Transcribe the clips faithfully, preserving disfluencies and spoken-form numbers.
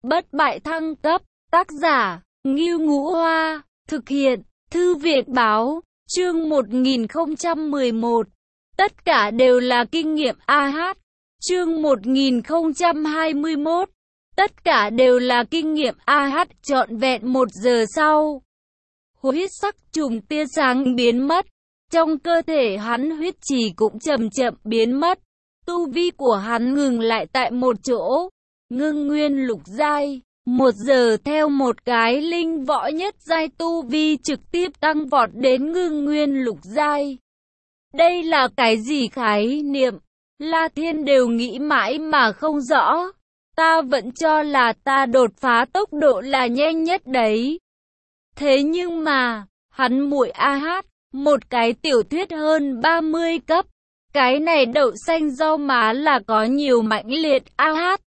Bất bại thăng cấp, tác giả, Ngưu Ngũ Hoa, thực hiện, Thư viện Báo, chương một nghìn không trăm mười một. Tất cả đều là kinh nghiệm a hát, chương một nghìn không trăm hai mươi mốt. Tất cả đều là kinh nghiệm a hát trọn vẹn một giờ sau. Huyết sắc trùng tia sáng biến mất. Trong cơ thể hắn huyết trì cũng chậm chậm biến mất. Tu vi của hắn ngừng lại tại một chỗ. Ngưng nguyên lục giai. Một giờ theo một cái linh võ nhất giai tu vi trực tiếp tăng vọt đến ngưng nguyên lục giai. Đây là cái gì khái niệm? La Thiên đều nghĩ mãi mà không rõ. Ta vẫn cho là ta đột phá tốc độ là nhanh nhất đấy. Thế nhưng mà, hắn muội a hát, một cái tiểu thuyết hơn ba mươi cấp. Cái này đậu xanh rau má là có nhiều mãnh liệt a hát.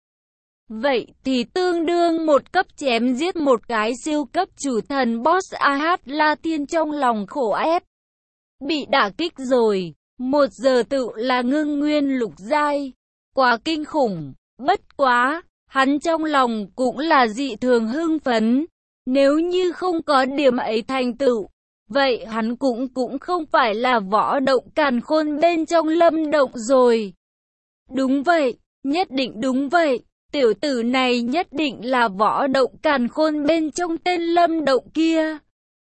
Vậy thì tương đương một cấp chém giết một cái siêu cấp chủ thần boss a hát. La Thiên trong lòng khổ ép. Bị đả kích rồi, một giờ tự là ngưng nguyên lục giai. Quá kinh khủng, bất quá, hắn trong lòng cũng là dị thường hưng phấn. Nếu như không có điểm ấy thành tựu, vậy hắn cũng cũng không phải là võ động càn khôn bên trong Lâm Động rồi. Đúng vậy, nhất định đúng vậy. Tiểu tử này nhất định là võ động càn khôn bên trong tên Lâm Động kia.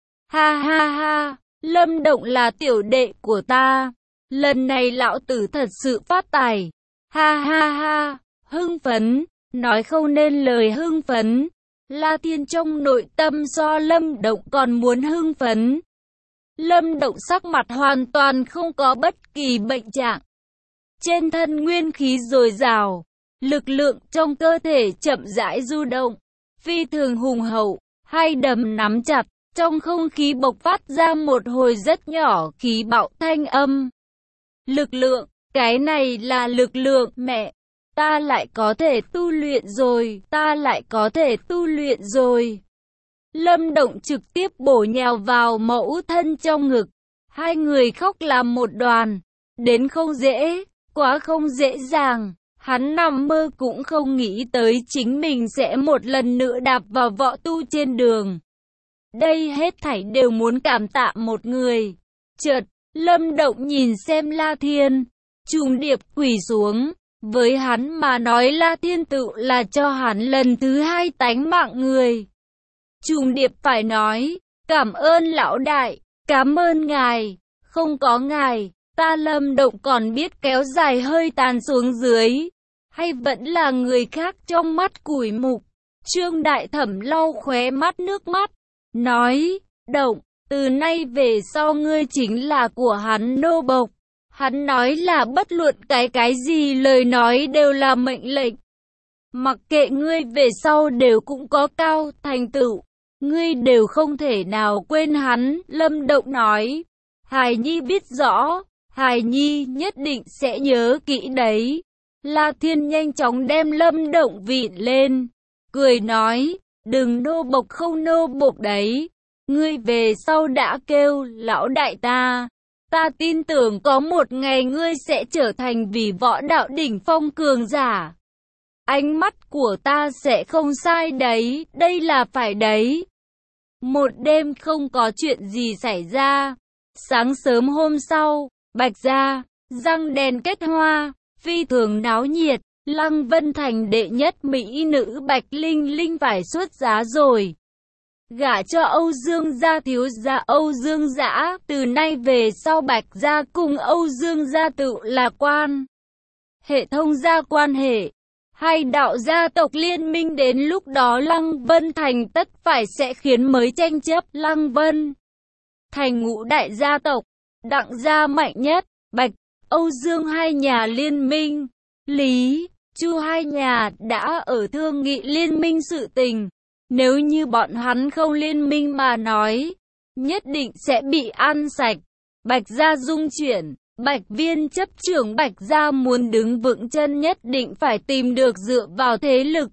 Ha ha ha, Lâm Động là tiểu đệ của ta. Lần này lão tử thật sự phát tài. Ha ha ha, hưng phấn, nói không nên lời hưng phấn. La Thiên trong nội tâm so Lâm Động còn muốn hưng phấn. Lâm Động sắc mặt hoàn toàn không có bất kỳ bệnh trạng. Trên thân nguyên khí dồi dào. Lực lượng trong cơ thể chậm rãi du động, phi thường hùng hậu, hai đấm nắm chặt, trong không khí bộc phát ra một hồi rất nhỏ khí bạo thanh âm. Lực lượng, cái này là lực lượng, mẹ, ta lại có thể tu luyện rồi, ta lại có thể tu luyện rồi. Lâm Động trực tiếp bổ nhào vào mẫu thân trong ngực, hai người khóc làm một đoàn, đến không dễ, quá không dễ dàng. Hắn nằm mơ cũng không nghĩ tới chính mình sẽ một lần nữa đạp vào võ tu trên đường. Đây hết thảy đều muốn cảm tạ một người. Chợt, Lâm Động nhìn xem La Thiên, trùng điệp quỳ xuống. Với hắn mà nói La Thiên tự là cho hắn lần thứ hai tánh mạng người. Trùng điệp phải nói, cảm ơn lão đại, cảm ơn ngài, không có ngài. Ta Lâm Động còn biết kéo dài hơi tàn xuống dưới, hay vẫn là người khác trong mắt củi mục. Trương Đại Thẩm lau khóe mắt nước mắt, nói, Động, từ nay về sau ngươi chính là của hắn nô bộc. Hắn nói là bất luận cái cái gì lời nói đều là mệnh lệnh. Mặc kệ ngươi về sau đều cũng có cao thành tựu, ngươi đều không thể nào quên hắn. Lâm Động nói, Hài Nhi biết rõ. Hài Nhi nhất định sẽ nhớ kỹ đấy. La Thiên nhanh chóng đem Lâm Động vịn lên, cười nói, đừng nô bộc không nô bộc đấy. Ngươi về sau đã kêu lão đại ta. Ta tin tưởng có một ngày ngươi sẽ trở thành vị võ đạo đỉnh phong cường giả. Ánh mắt của ta sẽ không sai đấy, đây là phải đấy. Một đêm không có chuyện gì xảy ra. Sáng sớm hôm sau, Bạch gia, răng đèn kết hoa, phi thường náo nhiệt. Lăng Vân Thành đệ nhất mỹ nữ Bạch Linh Linh phải xuất giá rồi. Gả cho Âu Dương gia thiếu gia Âu Dương Dã. Từ nay về sau Bạch gia cùng Âu Dương gia tự là quan hệ thông gia quan hệ. Hai đạo gia tộc liên minh, đến lúc đó Lăng Vân Thành tất phải sẽ khiến mới tranh chấp. Lăng Vân Thành ngũ đại gia tộc, Đặng gia mạnh nhất, Bạch, Âu Dương hai nhà liên minh. Lý, Chu hai nhà đã ở thương nghị liên minh sự tình. Nếu như bọn hắn không liên minh mà nói, nhất định sẽ bị ăn sạch. Bạch gia dung chuyển, Bạch Viên chấp trưởng Bạch gia muốn đứng vững chân nhất định phải tìm được dựa vào thế lực.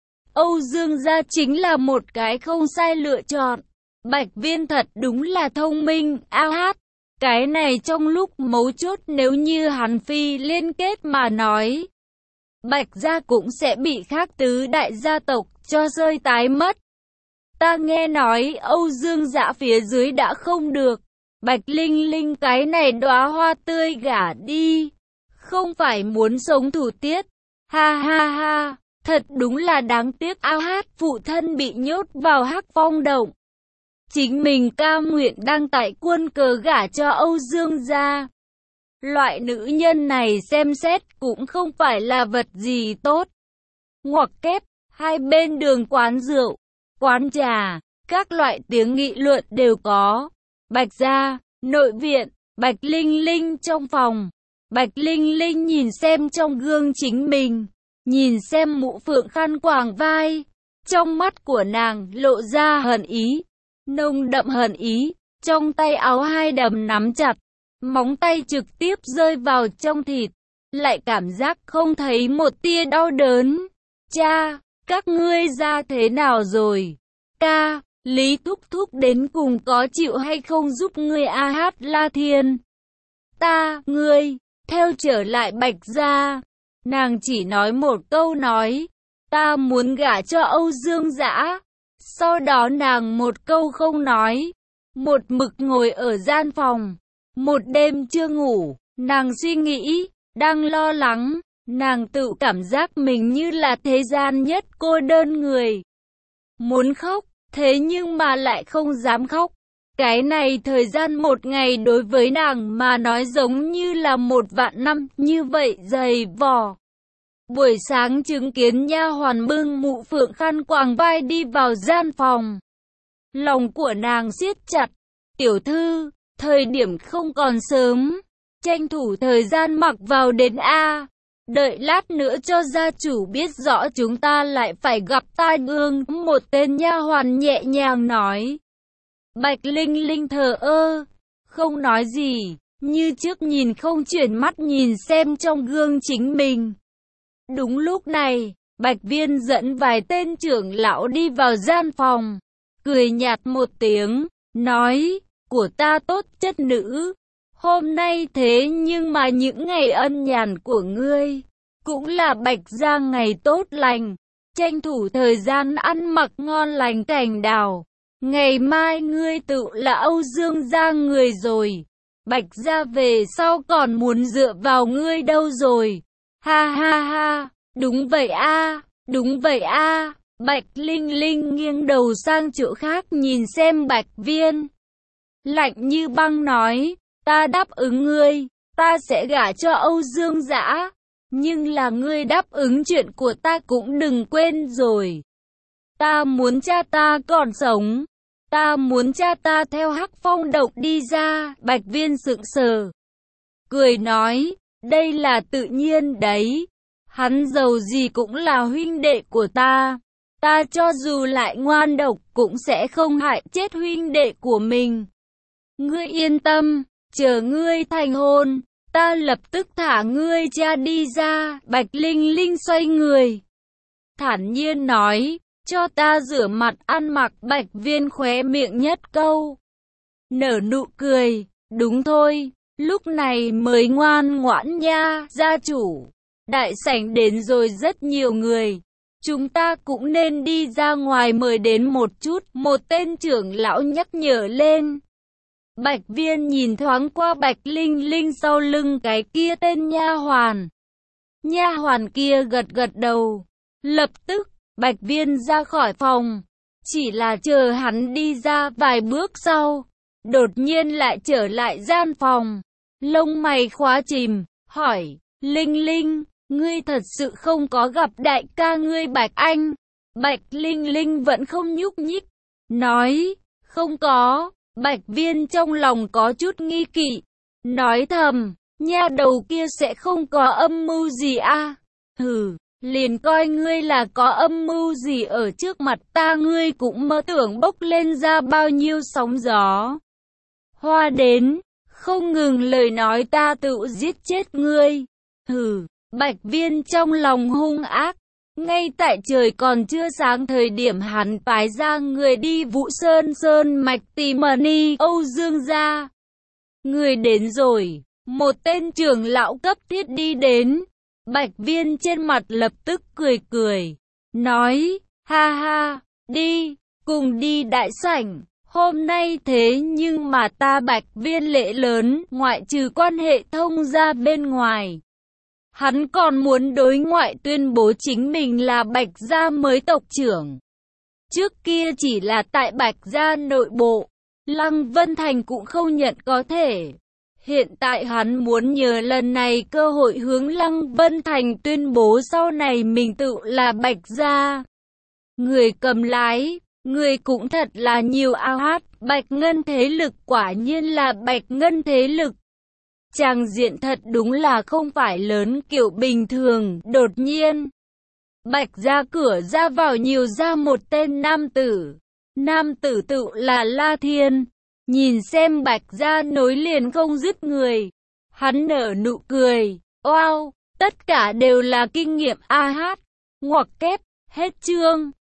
Âu Dương gia chính là một cái không sai lựa chọn. Bạch Viên thật đúng là thông minh, a hát. Cái này trong lúc mấu chốt nếu như hắn phi liên kết mà nói, Bạch gia cũng sẽ bị khác tứ đại gia tộc cho rơi tái mất. Ta nghe nói Âu Dương Dã phía dưới đã không được. Bạch Linh Linh cái này đóa hoa tươi gả đi. Không phải muốn sống thủ tiết. Ha ha ha, thật đúng là đáng tiếc. A Hát phụ thân bị nhốt vào Hắc Phong động. Chính mình cam nguyện đăng tại quân cờ gả cho Âu Dương gia. Loại nữ nhân này xem xét cũng không phải là vật gì tốt. Ngoặc kép, hai bên đường quán rượu, quán trà, các loại tiếng nghị luận đều có. Bạch gia, nội viện, Bạch Linh Linh trong phòng. Bạch Linh Linh nhìn xem trong gương chính mình, nhìn xem mũ phượng khăn quàng vai. Trong mắt của nàng lộ ra hận ý, nồng đậm hận ý, trong tay áo hai đầm nắm chặt. Móng tay trực tiếp rơi vào trong thịt, lại cảm giác không thấy một tia đau đớn. Cha, các ngươi ra thế nào rồi? Ca, Lý Thúc Thúc đến cùng có chịu hay không giúp ngươi? A Hát La Thiên. Ta, ngươi, theo trở lại Bạch gia. Nàng chỉ nói một câu nói, ta muốn gả cho Âu Dương Dã. Sau đó nàng một câu không nói, một mực ngồi ở gian phòng. Một đêm chưa ngủ, nàng suy nghĩ, đang lo lắng, nàng tự cảm giác mình như là thế gian nhất cô đơn người. Muốn khóc, thế nhưng mà lại không dám khóc. Cái này thời gian một ngày đối với nàng mà nói giống như là một vạn năm, như vậy dày vò. Buổi sáng chứng kiến nha hoàn bưng mũ phượng khăn quàng vai đi vào gian phòng. Lòng của nàng siết chặt, tiểu thư, thời điểm không còn sớm, tranh thủ thời gian mặc vào đến A. Đợi lát nữa cho gia chủ biết rõ chúng ta lại phải gặp tai ương. Một tên nha hoàn nhẹ nhàng nói. Bạch Linh Linh thờ ơ, không nói gì, như trước nhìn không chuyển mắt nhìn xem trong gương chính mình. Đúng lúc này, Bạch Viên dẫn vài tên trưởng lão đi vào gian phòng, cười nhạt một tiếng, nói, của ta tốt chất nữ, hôm nay thế nhưng mà những ngày ân nhàn của ngươi, cũng là Bạch gia ngày tốt lành, tranh thủ thời gian ăn mặc ngon lành cảnh đào. Ngày mai ngươi tự là Âu Dương gia người rồi, Bạch gia về sau còn muốn dựa vào ngươi đâu rồi. Ha ha ha, đúng vậy a, đúng vậy a. Bạch Linh Linh nghiêng đầu sang chỗ khác nhìn xem Bạch Viên. Lạnh như băng nói, ta đáp ứng ngươi, ta sẽ gả cho Âu Dương Dã, nhưng là ngươi đáp ứng chuyện của ta cũng đừng quên rồi. Ta muốn cha ta còn sống, ta muốn cha ta theo Hắc Phong động đi ra. Bạch Viên sững sờ, cười nói, đây là tự nhiên đấy, hắn giàu gì cũng là huynh đệ của ta, ta cho dù lại ngoan độc cũng sẽ không hại chết huynh đệ của mình. Ngươi yên tâm, chờ ngươi thành hôn, ta lập tức thả ngươi cha đi ra. Bạch Linh Linh xoay người, thản nhiên nói, cho ta rửa mặt ăn mặc. Bạch Viên khóe miệng nhất câu, nở nụ cười, đúng thôi, lúc này mới ngoan ngoãn nha. Gia chủ, đại sảnh đến rồi rất nhiều người, chúng ta cũng nên đi ra ngoài mời đến một chút. Một tên trưởng lão nhắc nhở lên. Bạch Viên nhìn thoáng qua Bạch Linh Linh sau lưng cái kia tên nha hoàn. Nha hoàn kia gật gật đầu. Lập tức, Bạch Viên ra khỏi phòng. Chỉ là chờ hắn đi ra vài bước sau, đột nhiên lại trở lại gian phòng. Lông mày khóa chìm, hỏi, Linh Linh, ngươi thật sự không có gặp đại ca ngươi Bạch Anh? Bạch Linh Linh vẫn không nhúc nhích, nói, không có. Bạch Viên trong lòng có chút nghi kỵ, nói thầm, nha đầu kia sẽ không có âm mưu gì à? Hừ, liền coi ngươi là có âm mưu gì ở trước mặt ta, ngươi cũng mơ tưởng bốc lên ra bao nhiêu sóng gió. Hoa đến, không ngừng lời nói ta tự giết chết ngươi. Hừ, Bạch Viên trong lòng hung ác. Ngay tại trời còn chưa sáng thời điểm hắn phái ra người đi Vũ Sơn Sơn mạch tìm Mani Âu Dương gia. Người đến rồi, một tên trưởng lão cấp thiết đi đến. Bạch Viên trên mặt lập tức cười cười, nói, ha ha, đi, cùng đi đại sảnh. Hôm nay thế nhưng mà ta Bạch Viên lễ lớn, ngoại trừ quan hệ thông gia bên ngoài. Hắn còn muốn đối ngoại tuyên bố chính mình là Bạch gia mới tộc trưởng. Trước kia chỉ là tại Bạch gia nội bộ, Lăng Vân Thành cũng không nhận có thể. Hiện tại hắn muốn nhờ lần này cơ hội hướng Lăng Vân Thành tuyên bố sau này mình tự là Bạch gia. Người cầm lái, người cũng thật là nhiều ao hát, Bạch Ngân thế lực quả nhiên là Bạch Ngân thế lực. Tràng diện thật đúng là không phải lớn kiểu bình thường, đột nhiên. Bạch gia cửa ra vào nhiều ra một tên nam tử. Nam tử tự là La Thiên. Nhìn xem Bạch gia nối liền không dứt người. Hắn nở nụ cười. Wow, tất cả đều là kinh nghiệm a hát. Ngoặc kép, hết chương.